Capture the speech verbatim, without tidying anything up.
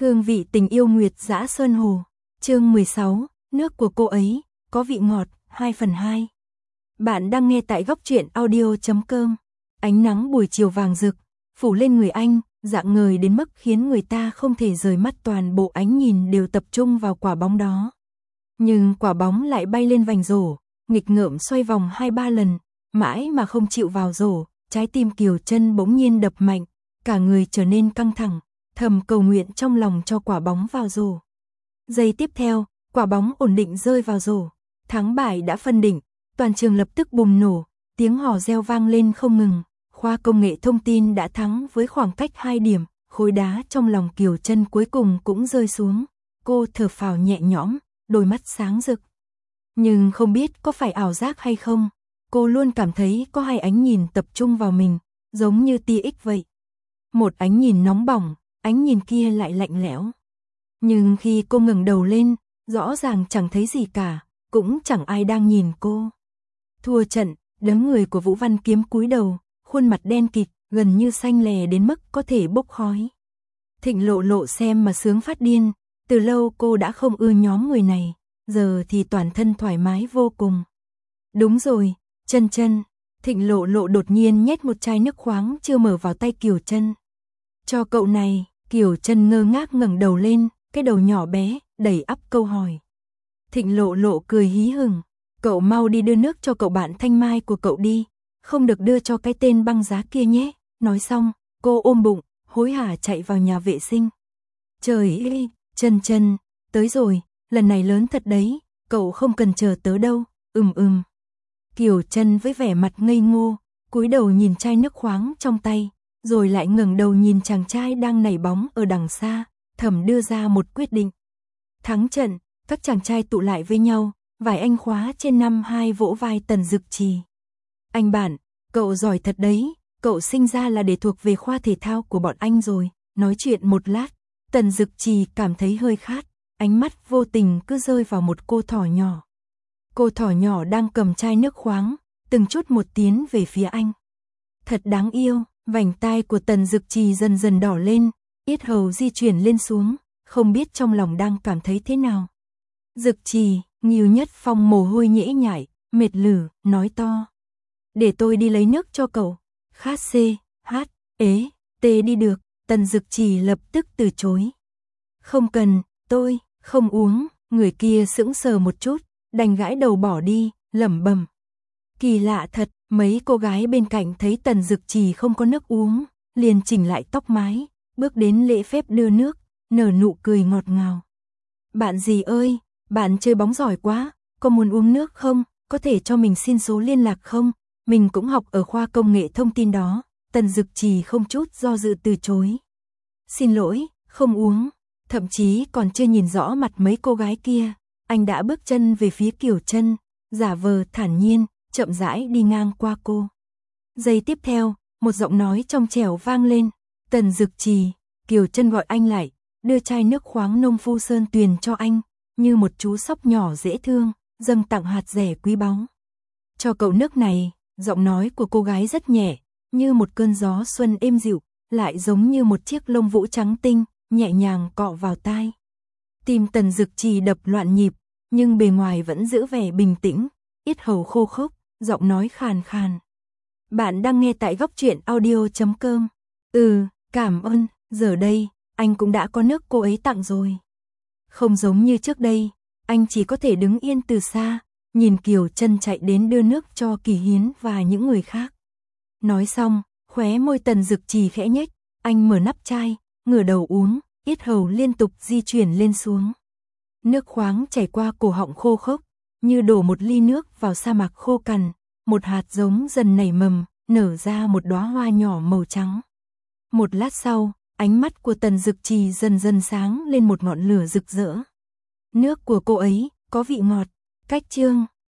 Hương vị tình yêu Nguyệt Dã Sơn Hồ, chương mười sáu, nước của cô ấy, có vị ngọt, hai phần hai. Bạn đang nghe tại góc truyện audio chấm com. Ánh nắng buổi chiều vàng rực, phủ lên người anh, rạng ngời đến mức khiến người ta không thể rời mắt, toàn bộ ánh nhìn đều tập trung vào quả bóng đó. Nhưng quả bóng lại bay lên vành rổ, nghịch ngợm xoay vòng hai ba lần, mãi mà không chịu vào rổ, trái tim Kiều Trân bỗng nhiên đập mạnh, cả người trở nên căng thẳng, thầm cầu nguyện trong lòng cho quả bóng vào rổ. Giây tiếp theo, quả bóng ổn định rơi vào rổ, thắng bại đã phân định, toàn trường lập tức bùng nổ, tiếng hò reo vang lên không ngừng, khoa công nghệ thông tin đã thắng với khoảng cách hai điểm, khối đá trong lòng Kiều Trân cuối cùng cũng rơi xuống, cô thở phào nhẹ nhõm, đôi mắt sáng rực. Nhưng không biết có phải ảo giác hay không, cô luôn cảm thấy có hai ánh nhìn tập trung vào mình, giống như tia ích vậy. Một ánh nhìn nóng bỏng, ánh nhìn kia lại lạnh lẽo. Nhưng khi cô ngẩng đầu lên, rõ ràng chẳng thấy gì cả, cũng chẳng ai đang nhìn cô. Thua trận, đấng người của Vũ Văn Kiếm cúi đầu, khuôn mặt đen kịt, gần như xanh lè đến mức có thể bốc khói. Thịnh Lộ Lộ xem mà sướng phát điên, từ lâu cô đã không ưa nhóm người này, giờ thì toàn thân thoải mái vô cùng. Đúng rồi, Trân Trân, Thịnh Lộ Lộ đột nhiên nhét một chai nước khoáng chưa mở vào tay Kiều Trân. Cho cậu này, Kiều Trân ngơ ngác ngẩng đầu lên, cái đầu nhỏ bé, đầy ắp câu hỏi. Thịnh Lộ Lộ cười hí hửng, cậu mau đi đưa nước cho cậu bạn Thanh Mai của cậu đi, không được đưa cho cái tên băng giá kia nhé. Nói xong, cô ôm bụng, hối hả chạy vào nhà vệ sinh. Trời ơi, Trân Trân, tới rồi, lần này lớn thật đấy, cậu không cần chờ tớ đâu, ừm ừm. Kiều Trân với vẻ mặt ngây ngô, cúi đầu nhìn chai nước khoáng trong tay, rồi lại ngẩng đầu nhìn chàng trai đang nảy bóng ở đằng xa, thầm đưa ra một quyết định. Thắng trận, các chàng trai tụ lại với nhau, vài anh khóa trên năm hai vỗ vai Tần Dực Trì. Anh bạn, cậu giỏi thật đấy, cậu sinh ra là để thuộc về khoa thể thao của bọn anh rồi. Nói chuyện một lát, Tần Dực Trì cảm thấy hơi khát, ánh mắt vô tình cứ rơi vào một cô thỏ nhỏ. Cô thỏ nhỏ đang cầm chai nước khoáng, từng chút một tiến về phía anh. Thật đáng yêu, vành tai của Tần Dực Trì dần dần đỏ lên, yết hầu di chuyển lên xuống, không biết trong lòng đang cảm thấy thế nào. Dực Trì, Ngưu Nhất Phong mồ hôi nhễ nhại, mệt lử, nói to. Để tôi đi lấy nước cho cậu. Khát xê, hát, ế, tê đi được, Tần Dực Trì lập tức từ chối. Không cần, tôi, không uống, người kia sững sờ một chút, đành gãi đầu bỏ đi, lẩm bẩm. Kỳ lạ thật, mấy cô gái bên cạnh thấy Tần Dực Trì không có nước uống, liền chỉnh lại tóc mái, bước đến lễ phép đưa nước, nở nụ cười ngọt ngào. Bạn gì ơi, bạn chơi bóng giỏi quá, có muốn uống nước không, có thể cho mình xin số liên lạc không, mình cũng học ở khoa công nghệ thông tin đó. Tần Dực Trì không chút do dự từ chối. Xin lỗi, không uống, thậm chí còn chưa nhìn rõ mặt mấy cô gái kia, anh đã bước chân về phía Kiều Trân, giả vờ thản nhiên, chậm rãi đi ngang qua cô. Giây tiếp theo, một giọng nói trong trẻo vang lên, Tần Dực Trì. Kiều Trân gọi anh lại, đưa chai nước khoáng Nông Phu Sơn Tuyền cho anh, như một chú sóc nhỏ dễ thương, dâng tặng hạt rẻ quý báu. Cho cậu nước này, giọng nói của cô gái rất nhẹ, như một cơn gió xuân êm dịu, lại giống như một chiếc lông vũ trắng tinh, nhẹ nhàng cọ vào tai. Tim Tần Dực Trì đập loạn nhịp, nhưng bề ngoài vẫn giữ vẻ bình tĩnh, yết hầu khô khốc, giọng nói khàn khàn. Bạn đang nghe tại góc truyện audio chấm com. Ừ, cảm ơn, giờ đây, anh cũng đã có nước cô ấy tặng rồi. Không giống như trước đây, anh chỉ có thể đứng yên từ xa, nhìn Kiều Trân chạy đến đưa nước cho Kỳ Hiến và những người khác. Nói xong, khóe môi Tần Dực Trì khẽ nhếch, anh mở nắp chai, ngửa đầu uống, yết hầu liên tục di chuyển lên xuống. Nước khoáng chảy qua cổ họng khô khốc, như đổ một ly nước vào sa mạc khô cằn, một hạt giống dần nảy mầm, nở ra một đóa hoa nhỏ màu trắng. Một lát sau, ánh mắt của Tần Dực Trì dần dần sáng lên một ngọn lửa rực rỡ. Nước của cô ấy có vị ngọt. Cách chương